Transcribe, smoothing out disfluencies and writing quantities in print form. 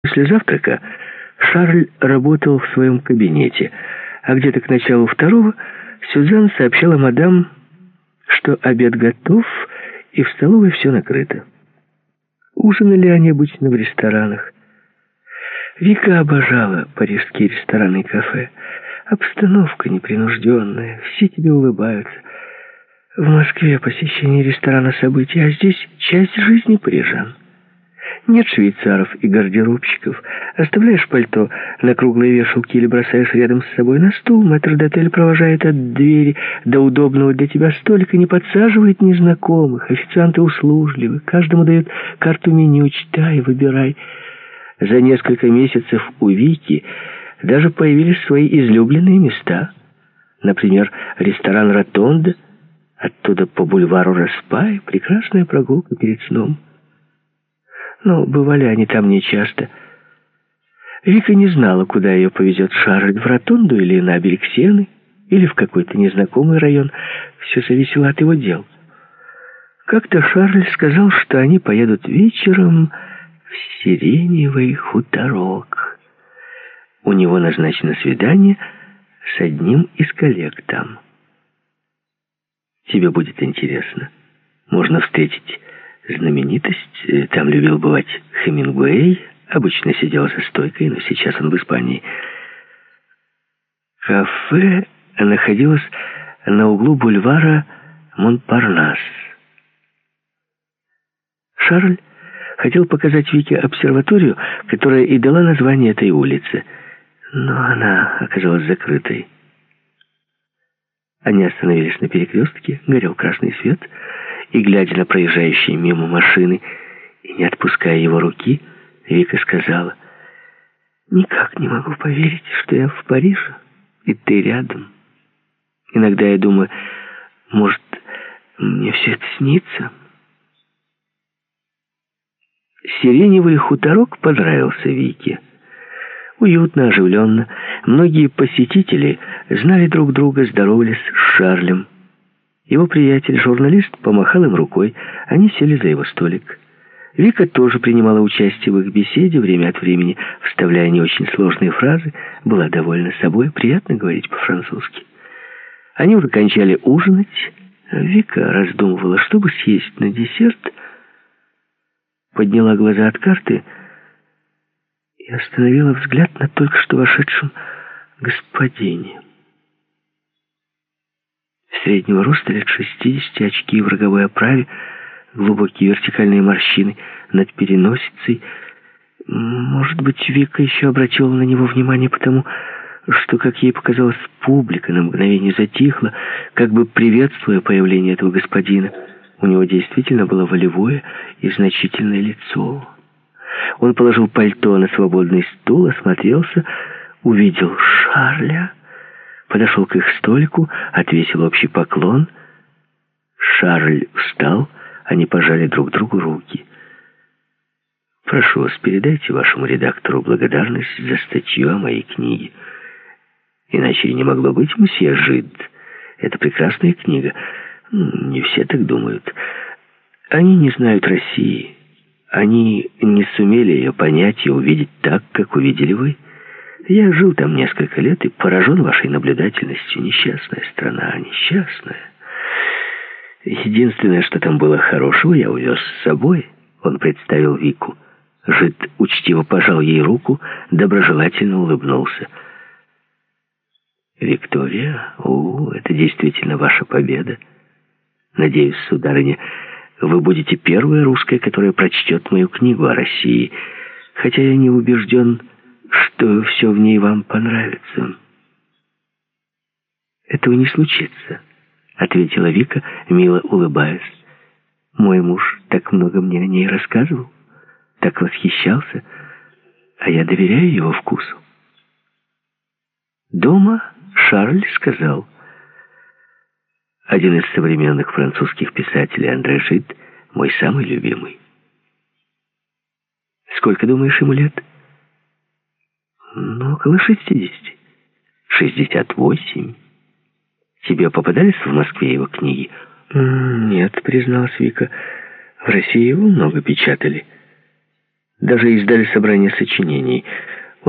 После завтрака Шарль работал в своем кабинете, а где-то к началу второго Сюзанн сообщала мадам, что обед готов и в столовой все накрыто. Ужинали они обычно в ресторанах. Вика обожала парижские рестораны и кафе. Обстановка непринужденная, все тебе улыбаются. В Москве посещение ресторана события, а здесь часть жизни парижан. Нет швейцаров и гардеробщиков. Оставляешь пальто на круглой вешалке или бросаешь рядом с собой на стул. Мэтрдотель провожает от двери до удобного для тебя столика, не подсаживает незнакомых. Официанты услужливы. Каждому дают карту меню. Читай, выбирай. За несколько месяцев у Вики даже появились свои излюбленные места. Например, ресторан «Ротонда». Оттуда по бульвару Распай. Прекрасная прогулка перед сном. Но бывали они там нечасто. Вика не знала, куда ее повезет Шарль, в Ротонду или на берег Сены, или в какой-то незнакомый район. Все зависело от его дел. Как-то Шарль сказал, что они поедут вечером в Сиреневый хуторок. У него назначено свидание с одним из коллег там. Тебе будет интересно. Можно встретить знаменитость. Там любил бывать Хемингуэй. Обычно сидел за стойкой, но сейчас он в Испании. Кафе находилось на углу бульвара Монпарнас. Шарль хотел показать Вике обсерваторию, которая и дала название этой улице, но она оказалась закрытой. Они остановились на перекрестке, горел красный свет, и, глядя на проезжающие мимо машины и не отпуская его руки, Вика сказала: «Никак не могу поверить, что я в Париже, и ты рядом. Иногда я думаю, может, мне все это снится». Сиреневый хуторок понравился Вике. Уютно, оживленно. Многие посетители знали друг друга, здоровались с Шарлем. Его приятель, журналист, помахал им рукой. Они сели за его столик. Вика тоже принимала участие в их беседе, время от времени вставляя не очень сложные фразы, была довольна собой, приятно говорить по-французски. Они уже кончали ужинать. Вика раздумывала, чтобы съесть на десерт, подняла глаза от карты и остановила взгляд на только что вошедшем господине. Среднего роста, лет 60, очки в роговой оправе, глубокие вертикальные морщины над переносицей. Может быть, Вика еще обратила на него внимание потому, что, как ей показалось, публика на мгновение затихла, как бы приветствуя появление этого господина. У него действительно было волевое и значительное лицо. Он положил пальто на свободный стул, осмотрелся, увидел Шарля, подошел к их столику, отвесил общий поклон. Шарль встал, они пожали друг другу руки. «Прошу вас, передайте вашему редактору благодарность за статью о моей книге. Иначе и не могло быть, мсье Жид. Это прекрасная книга. Не все так думают. Они не знают России. Они не сумели ее понять и увидеть так, как увидели вы. Я жил там несколько лет и поражен вашей наблюдательностью. Несчастная страна, несчастная. Единственное, что там было хорошего, я увез с собой». Он представил Вику. Жид учтиво пожал ей руку, доброжелательно улыбнулся. «Виктория, это действительно ваша победа. Надеюсь, сударыня, вы будете первая русская, которая прочтет мою книгу о России, хотя я не убежден, что все в ней вам понравится». «Этого не случится», — ответила Вика, мило улыбаясь. «Мой муж так много мне о ней рассказывал, так восхищался, а я доверяю его вкусу». Дома Шарль сказал: «Один из современных французских писателей, Андре Жид, мой самый любимый». «Сколько, думаешь, ему лет?» «Около 60. 68. Тебе попадались в Москве его книги?» «Нет», — призналась Вика. «В России его много печатали». Даже издали собрание сочинений.